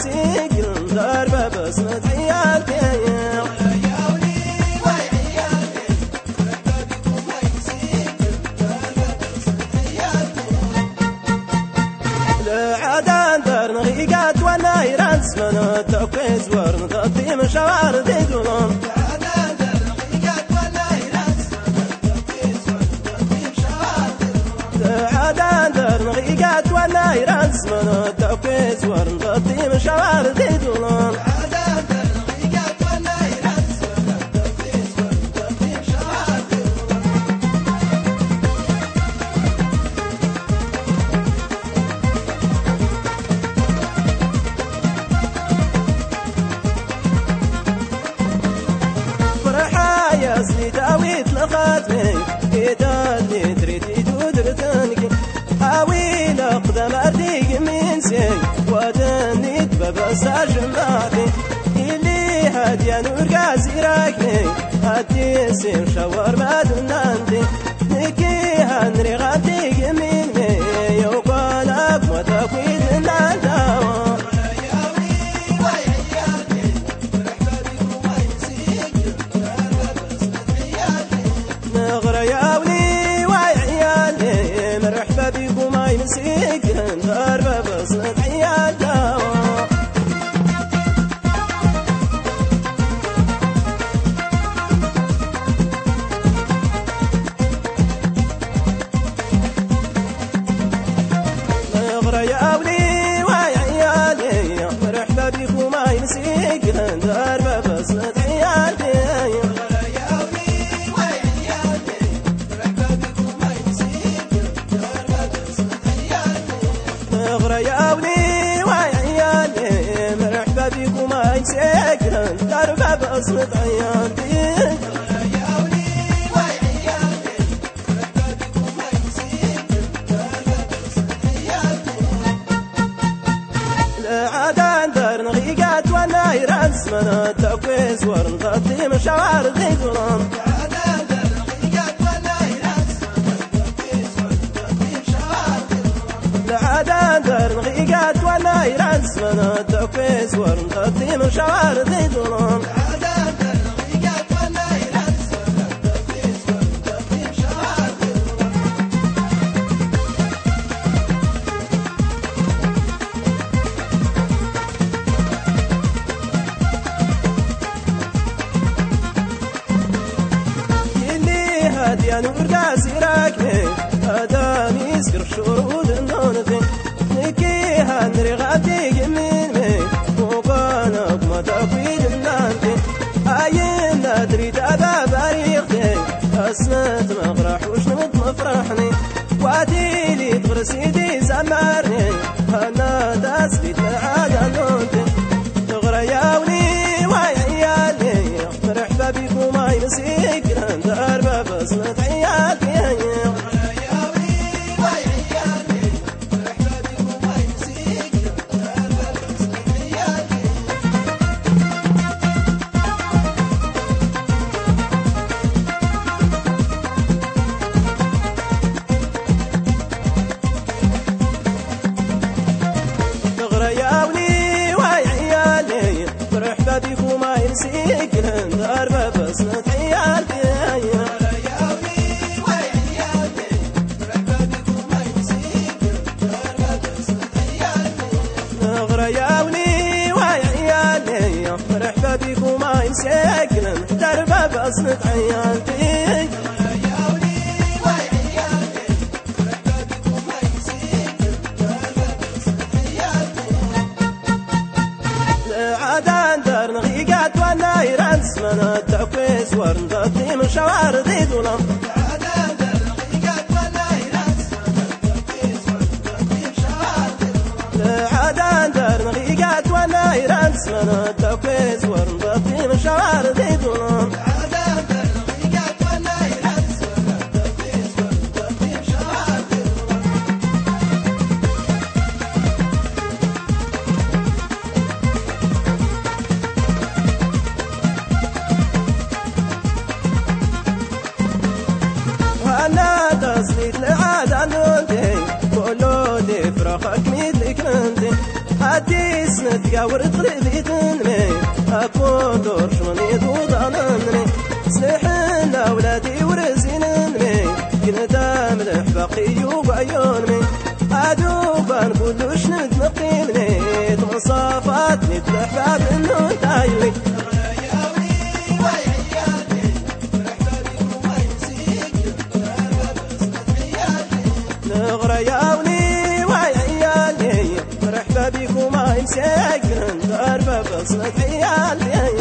مسيق درب بصمة عيالتي لعدان در نغيقات ونايران سمنا توقيت ورن غطي مشوار ديدون لعدان در نغيقات ونايران سمنا توقيت ورن غطي مشوار ديدون ياسني تاويت لخاتمي إذا اللي تريد تودرتنك أوي لقدم أرديق من سي ودني تببس جمعتي اللي هاديا نور قاسي راكني هادي سيم شوار ما دنانتي نكي هنري غاتيق من مي يوقال أبما تقويد نانتاوا غرياولي وعيالي مرحبا بيكم هاي مسيكن درب بصمة عيالها غرياولي وعيالي مرحبا بيكم هاي مسيكن درب بصمة عيالي غرياولي وعيالي مرحبا بيكم هاي ساكن درب بصمة عيالي غرياولي وعيالي مرحبا بيكم هاي ساكن درب بصمة عيالي لعدان در نغيقات ونايران سمنا توقيس ورن غطي مشوار ديدون لعدان در نغيقات ونايران سمنا توقيس ورن غطي مشوار ديدون يا نور قاسي راكني هداني سكر شرود النونتي نكي هنري غاتيق من مي وقانا بما تقويد النانتي عين ندري تابا بريقتي أسمت مغرح وشنمت مفرحني وعديلي تغرسي دي زمرني هنا تسبيت لعادا نونتي غرياولي وعيالي مرحبا بيكم هاي مسيكن درب بصمة عيالي غرياولي وعيالي مرحبا بيكم هاي مسيكن درب بصمة عيالي غرياولي وعيالي مرحبا بيكم هاي مسيكن درب بصمة عيالي غرياولي وعيالي مرحبا بيكم هاي مسيكن درب بصمة عيالي لعدان در نغيقات ونايران سمنا توقيس ورن غطي مشوار ديدون لعدان در نغيقات ونايران سمنا توقيس ورن غطي مشوار ديدون تقاور تغلبي تنمي أكون دور شوني دوضانني سلحنا ولادي ورزينني كنت أملح باقي وبعيوني أدوبان كلش ندمقيني تنصافاتني تلحباب إنو تايلي نغرياوني وعيالي مرحبا بكم ما يمسكن دار ببصنة عيالي